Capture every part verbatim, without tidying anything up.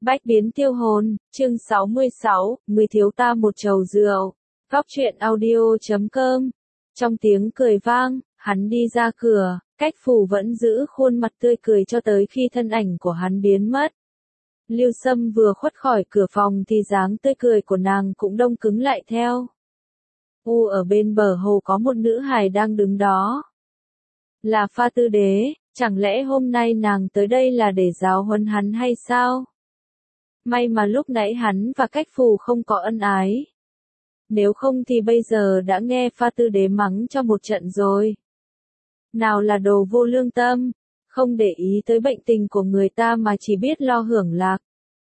Bách biến tiêu hồn, chương sáu mươi sáu, người thiếu ta một chầu rượu. Góc truyện audio chấm com. Trong tiếng cười vang, hắn đi ra cửa, Cách Phù vẫn giữ khuôn mặt tươi cười cho tới khi thân ảnh của hắn biến mất. Lưu Sâm vừa khuất khỏi cửa phòng thì dáng tươi cười của nàng cũng đông cứng lại theo. U ở bên bờ hồ có một nữ hài đang đứng đó. Là Pha Tư Đế, chẳng lẽ hôm nay nàng tới đây là để giáo huấn hắn hay sao? May mà lúc nãy hắn và Cách Phù không có ân ái. Nếu không thì bây giờ đã nghe Pha Tư Đế mắng cho một trận rồi. Nào là đồ vô lương tâm, không để ý tới bệnh tình của người ta mà chỉ biết lo hưởng lạc.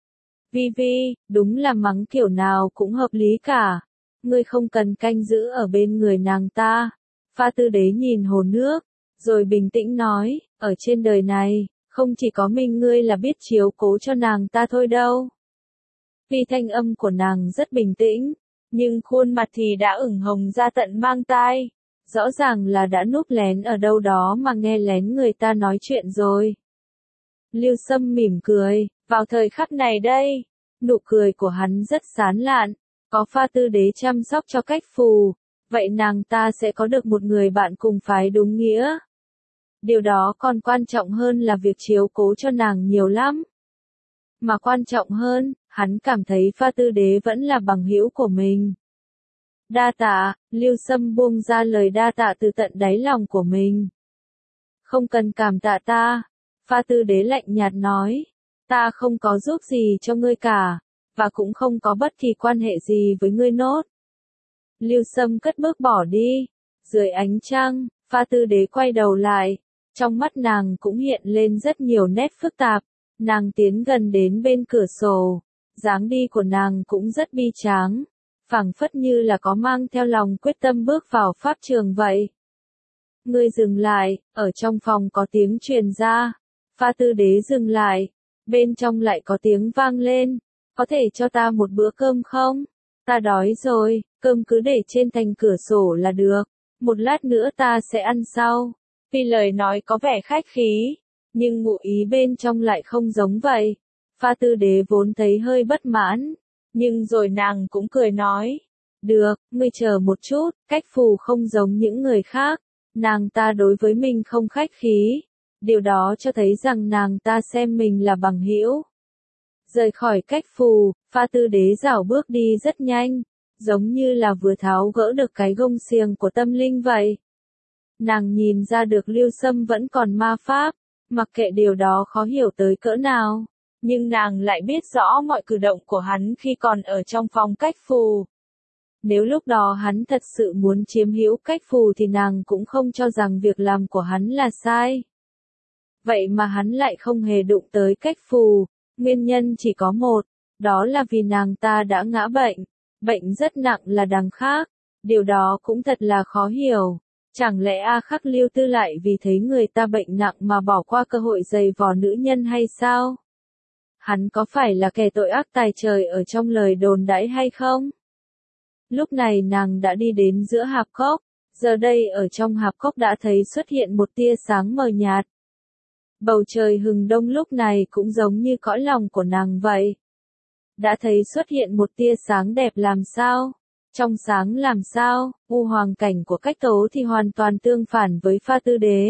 Vi Vi, đúng là mắng kiểu nào cũng hợp lý cả. Ngươi không cần canh giữ ở bên người nàng ta. Pha Tư Đế nhìn hồ nước, rồi bình tĩnh nói, ở trên đời này, không chỉ có mình ngươi là biết chiếu cố cho nàng ta thôi đâu. Vì thanh âm của nàng rất bình tĩnh, nhưng khuôn mặt thì đã ửng hồng ra tận mang tai. Rõ ràng là đã núp lén ở đâu đó mà nghe lén người ta nói chuyện rồi. Lưu Sâm mỉm cười, vào thời khắc này đây, nụ cười của hắn rất sán lạn, có Pha Tư Đế chăm sóc cho Cách Phù, vậy nàng ta sẽ có được một người bạn cùng phái đúng nghĩa. Điều đó còn quan trọng hơn là việc chiếu cố cho nàng nhiều lắm. Mà quan trọng hơn, hắn cảm thấy Pha Tư Đế vẫn là bằng hữu của mình. Đa tạ, Lưu Sâm buông ra lời đa tạ từ tận đáy lòng của mình. Không cần cảm tạ ta, Pha Tư Đế lạnh nhạt nói, ta không có giúp gì cho ngươi cả, và cũng không có bất kỳ quan hệ gì với ngươi nốt. Lưu Sâm cất bước bỏ đi, dưới ánh trăng, Pha Tư Đế quay đầu lại, trong mắt nàng cũng hiện lên rất nhiều nét phức tạp, nàng tiến gần đến bên cửa sổ, dáng đi của nàng cũng rất bi tráng, phảng phất như là có mang theo lòng quyết tâm bước vào pháp trường vậy. Ngươi dừng lại, ở trong phòng có tiếng truyền ra, Pha Tư Đế dừng lại, bên trong lại có tiếng vang lên, có thể cho ta một bữa cơm không? Ta đói rồi, cơm cứ để trên thành cửa sổ là được, một lát nữa ta sẽ ăn sau. Vì lời nói có vẻ khách khí, nhưng ngụ ý bên trong lại không giống vậy. Pha Tư Đế vốn thấy hơi bất mãn, nhưng rồi nàng cũng cười nói, được, ngươi chờ một chút, Cách Phù không giống những người khác, nàng ta đối với mình không khách khí, điều đó cho thấy rằng nàng ta xem mình là bằng hữu. Rời khỏi Cách Phù, Pha Tư Đế dảo bước đi rất nhanh, giống như là vừa tháo gỡ được cái gông xiềng của tâm linh vậy. Nàng nhìn ra được Lưu Sâm vẫn còn ma pháp, mặc kệ điều đó khó hiểu tới cỡ nào, nhưng nàng lại biết rõ mọi cử động của hắn khi còn ở trong phòng Cách Phù. Nếu lúc đó hắn thật sự muốn chiếm hữu Cách Phù thì nàng cũng không cho rằng việc làm của hắn là sai. Vậy mà hắn lại không hề đụng tới Cách Phù, nguyên nhân chỉ có một, đó là vì nàng ta đã ngã bệnh, bệnh rất nặng là đằng khác, điều đó cũng thật là khó hiểu. Chẳng lẽ A Khắc Lưu Tư lại vì thấy người ta bệnh nặng mà bỏ qua cơ hội giày vò nữ nhân hay sao? Hắn có phải là kẻ tội ác tài trời ở trong lời đồn đãi hay không? Lúc này nàng đã đi đến giữa hạp cốc, giờ đây ở trong hạp cốc đã thấy xuất hiện một tia sáng mờ nhạt. Bầu trời hừng đông lúc này cũng giống như cõi lòng của nàng vậy. Đã thấy xuất hiện một tia sáng đẹp làm sao? Trong sáng làm sao, u hoàng cảnh của Cách Tố thì hoàn toàn tương phản với Pha Tư Đế.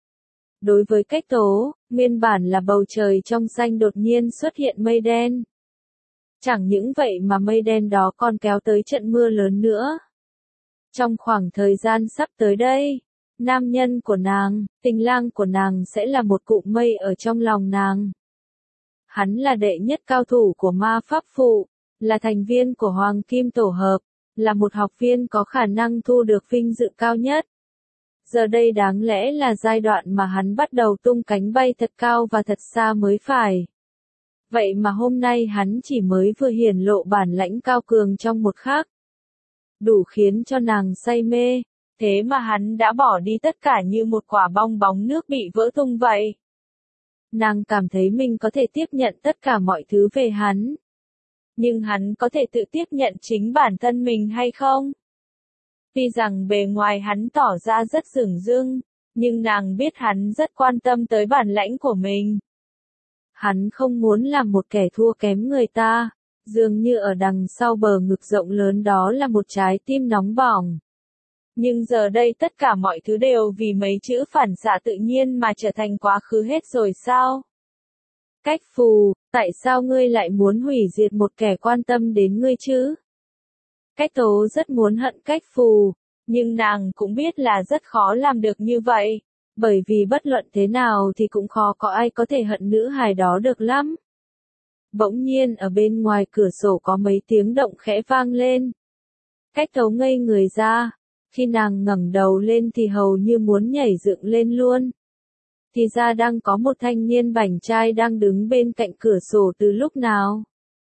Đối với Cách Tố, nguyên bản là bầu trời trong xanh đột nhiên xuất hiện mây đen. Chẳng những vậy mà mây đen đó còn kéo tới trận mưa lớn nữa. Trong khoảng thời gian sắp tới đây, nam nhân của nàng, tình lang của nàng sẽ là một cụm mây ở trong lòng nàng. Hắn là đệ nhất cao thủ của ma pháp phụ, là thành viên của Hoàng Kim Tổ Hợp, là một học viên có khả năng thu được vinh dự cao nhất. Giờ đây đáng lẽ là giai đoạn mà hắn bắt đầu tung cánh bay thật cao và thật xa mới phải. Vậy mà hôm nay hắn chỉ mới vừa hiển lộ bản lãnh cao cường trong một khắc. Đủ khiến cho nàng say mê, thế mà hắn đã bỏ đi tất cả như một quả bong bóng nước bị vỡ tung vậy. Nàng cảm thấy mình có thể tiếp nhận tất cả mọi thứ về hắn. Nhưng hắn có thể tự tiếp nhận chính bản thân mình hay không? Tuy rằng bề ngoài hắn tỏ ra rất dửng dưng, nhưng nàng biết hắn rất quan tâm tới bản lãnh của mình. Hắn không muốn làm một kẻ thua kém người ta, dường như ở đằng sau bờ ngực rộng lớn đó là một trái tim nóng bỏng. Nhưng giờ đây tất cả mọi thứ đều vì mấy chữ phản xạ tự nhiên mà trở thành quá khứ hết rồi sao? Cách Phù, tại sao ngươi lại muốn hủy diệt một kẻ quan tâm đến ngươi chứ? Cách Tố rất muốn hận Cách Phù, nhưng nàng cũng biết là rất khó làm được như vậy, bởi vì bất luận thế nào thì cũng khó có ai có thể hận nữ hài đó được lắm. Bỗng nhiên ở bên ngoài cửa sổ có mấy tiếng động khẽ vang lên. Cách Tố ngây người ra, khi nàng ngẩng đầu lên thì hầu như muốn nhảy dựng lên luôn. Thì ra đang có một thanh niên bảnh trai đang đứng bên cạnh cửa sổ từ lúc nào.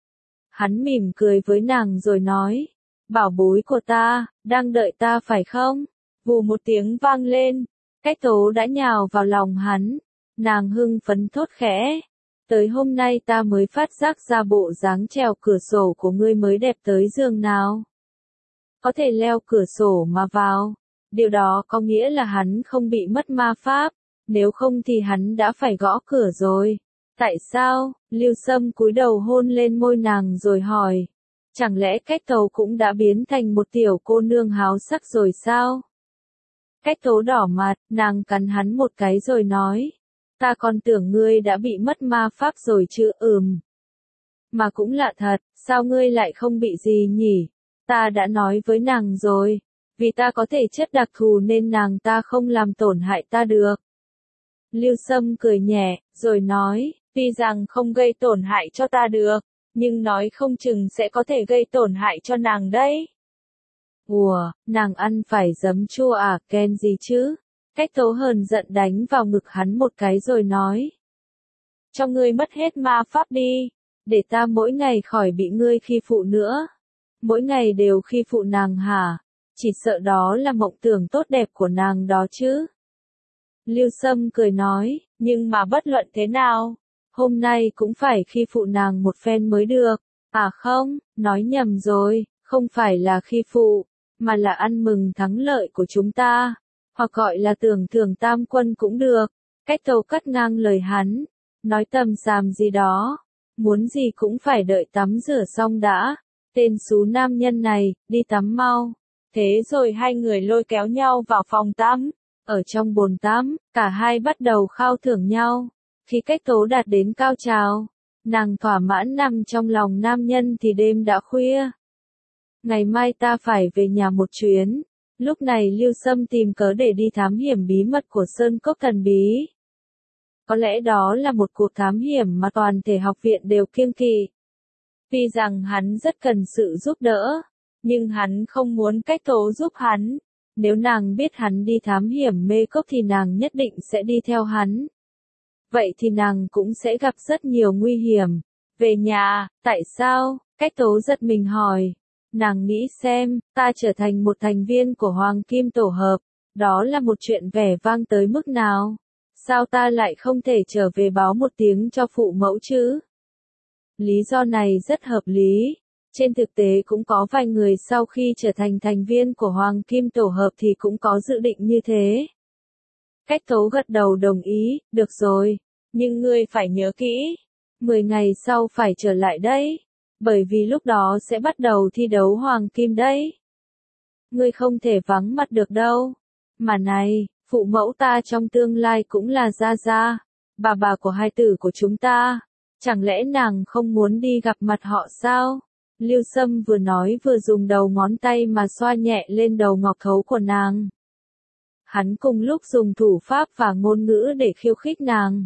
Hắn mỉm cười với nàng rồi nói, bảo bối của ta, đang đợi ta phải không? Vù một tiếng vang lên, Cách Tố đã nhào vào lòng hắn, nàng hưng phấn thốt khẽ. Tới hôm nay ta mới phát giác ra bộ dáng trèo cửa sổ của ngươi mới đẹp tới giường nào. Có thể leo cửa sổ mà vào, điều đó có nghĩa là hắn không bị mất ma pháp, nếu không thì hắn đã phải gõ cửa rồi. Tại sao? Lưu Sâm cúi đầu hôn lên môi nàng rồi hỏi. Chẳng lẽ Cách Tố cũng đã biến thành một tiểu cô nương háo sắc rồi sao? Cách Tố đỏ mặt, nàng cắn hắn một cái rồi nói. Ta còn tưởng ngươi đã bị mất ma pháp rồi chứ. Ừm. Mà cũng lạ thật, sao ngươi lại không bị gì nhỉ? Ta đã nói với nàng rồi, vì ta có thể chất đặc thù nên nàng ta không làm tổn hại ta được. Lưu Sâm cười nhẹ, rồi nói, tuy rằng không gây tổn hại cho ta được, nhưng nói không chừng sẽ có thể gây tổn hại cho nàng đấy. Ủa, nàng ăn phải giấm chua à, Ken gì chứ? Cách Tố hờn giận đánh vào ngực hắn một cái rồi nói. Cho ngươi mất hết ma pháp đi, để ta mỗi ngày khỏi bị ngươi khi phụ nữa. Mỗi ngày đều khi phụ nàng hả? Chỉ sợ đó là mộng tưởng tốt đẹp của nàng đó chứ. Lưu Sâm cười nói, nhưng mà bất luận thế nào, hôm nay cũng phải khi phụ nàng một phen mới được. À không, nói nhầm rồi, không phải là khi phụ, mà là ăn mừng thắng lợi của chúng ta, hoặc gọi là tưởng thưởng tam quân cũng được. Cách Tố cắt ngang lời hắn, nói tầm xàm gì đó, muốn gì cũng phải đợi tắm rửa xong đã. Tên xú nam nhân này, đi tắm mau. Thế rồi hai người lôi kéo nhau vào phòng tắm. Ở trong bồn tắm, cả hai bắt đầu khao thưởng nhau. Khi Cách Tố đạt đến cao trào, nàng thỏa mãn nằm trong lòng nam nhân thì đêm đã khuya. Ngày mai ta phải về nhà một chuyến. Lúc này Lưu Sâm tìm cớ để đi thám hiểm bí mật của Sơn Cốc thần bí. Có lẽ đó là một cuộc thám hiểm mà toàn thể học viện đều kiêng kỵ. Tuy rằng hắn rất cần sự giúp đỡ, nhưng hắn không muốn Cách Tố giúp hắn. Nếu nàng biết hắn đi thám hiểm mê cốc thì nàng nhất định sẽ đi theo hắn. Vậy thì nàng cũng sẽ gặp rất nhiều nguy hiểm. Về nhà, tại sao? Cách Tố giật mình hỏi. Nàng nghĩ xem, ta trở thành một thành viên của Hoàng Kim Tổ hợp, đó là một chuyện vẻ vang tới mức nào? Sao ta lại không thể trở về báo một tiếng cho phụ mẫu chứ? Lý do này rất hợp lý. Trên thực tế cũng có vài người sau khi trở thành thành viên của Hoàng Kim Tổ hợp thì cũng có dự định như thế. Cách Tố gật đầu đồng ý, được rồi, nhưng ngươi phải nhớ kỹ, mười ngày sau phải trở lại đấy, bởi vì lúc đó sẽ bắt đầu thi đấu Hoàng Kim đấy. Ngươi không thể vắng mặt được đâu. Mà này, phụ mẫu ta trong tương lai cũng là Gia Gia, bà bà của hai tử của chúng ta. Chẳng lẽ nàng không muốn đi gặp mặt họ sao? Lưu Sâm vừa nói vừa dùng đầu ngón tay mà xoa nhẹ lên đầu ngọc thấu của nàng. Hắn cùng lúc dùng thủ pháp và ngôn ngữ để khiêu khích nàng.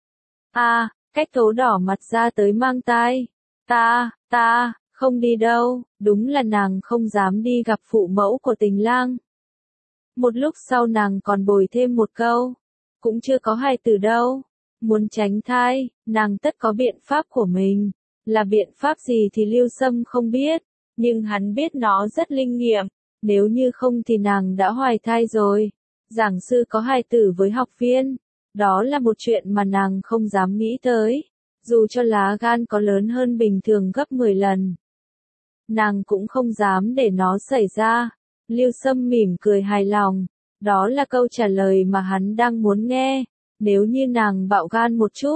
À, Cách Tố đỏ mặt ra tới mang tai. Ta, ta, không đi đâu, đúng là nàng không dám đi gặp phụ mẫu của Tình Lang. Một lúc sau nàng còn bồi thêm một câu. Cũng chưa có hài tử đâu. Muốn tránh thai, nàng tất có biện pháp của mình. Là biện pháp gì thì Lưu Sâm không biết, nhưng hắn biết nó rất linh nghiệm, nếu như không thì nàng đã hoài thai rồi. Giảng sư có hài tử với học viên, đó là một chuyện mà nàng không dám nghĩ tới, dù cho lá gan có lớn hơn bình thường gấp mười lần. Nàng cũng không dám để nó xảy ra. Lưu Sâm mỉm cười hài lòng, đó là câu trả lời mà hắn đang muốn nghe. Nếu như nàng bạo gan một chút,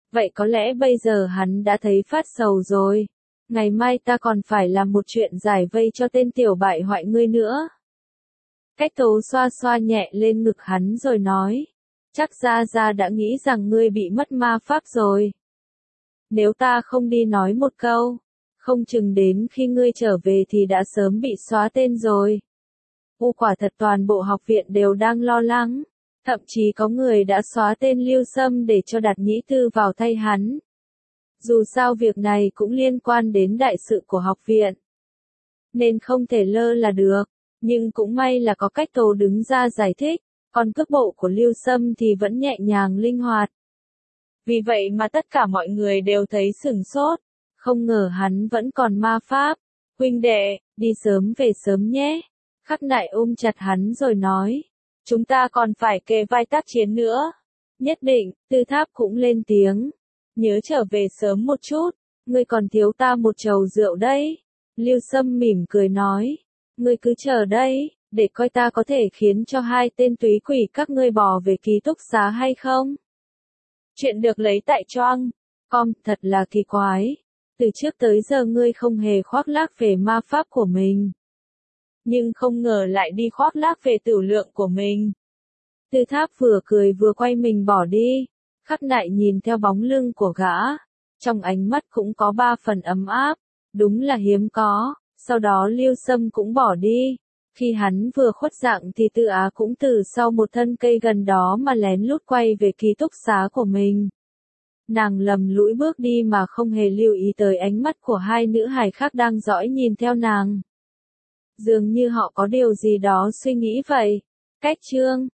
Vậy có lẽ bây giờ hắn đã thấy phát sầu rồi. Ngày mai ta còn phải làm một chuyện giải vây cho tên tiểu bại hoại ngươi nữa. Cách Tố xoa xoa nhẹ lên ngực hắn rồi nói. Chắc Gia Gia đã nghĩ rằng ngươi bị mất ma pháp rồi. Nếu ta không đi nói một câu, không chừng đến khi ngươi trở về thì đã sớm bị xóa tên rồi. U quả thật toàn bộ học viện đều đang lo lắng. Thậm chí có người đã xóa tên Lưu Sâm để cho Đạt Nhĩ Tư vào thay hắn. Dù sao việc này cũng liên quan đến đại sự của học viện. Nên không thể lơ là được. Nhưng cũng may là có Cách Tố đứng ra giải thích. Còn cước bộ của Lưu Sâm thì vẫn nhẹ nhàng linh hoạt. Vì vậy mà tất cả mọi người đều thấy sửng sốt. Không ngờ hắn vẫn còn ma pháp. Huynh đệ, đi sớm về sớm nhé. Khắc Nại ôm chặt hắn rồi nói. Chúng ta còn phải kề vai tác chiến nữa. Nhất định, Tư Tháp cũng lên tiếng. Nhớ trở về sớm một chút. Ngươi còn thiếu ta một chầu rượu đấy. Lưu Sâm mỉm cười nói. Ngươi cứ chờ đây, để coi ta có thể khiến cho hai tên túy quỷ các ngươi bỏ về ký túc xá hay không. Chuyện được lấy tại Choang. Com thật là kỳ quái. Từ trước tới giờ ngươi không hề khoác lác về ma pháp của mình. Nhưng không ngờ lại đi khoác lác về tửu lượng của mình. Tư Tháp vừa cười vừa quay mình bỏ đi. Khắc Nại nhìn theo bóng lưng của gã. Trong ánh mắt cũng có ba phần ấm áp. Đúng là hiếm có. Sau đó Lưu Sâm cũng bỏ đi. Khi hắn vừa khuất dạng thì Tư Á cũng từ sau một thân cây gần đó mà lén lút quay về ký túc xá của mình. Nàng lầm lũi bước đi mà không hề lưu ý tới ánh mắt của hai nữ hài khác đang dõi nhìn theo nàng. Dường như họ có điều gì đó suy nghĩ vậy. Cách chương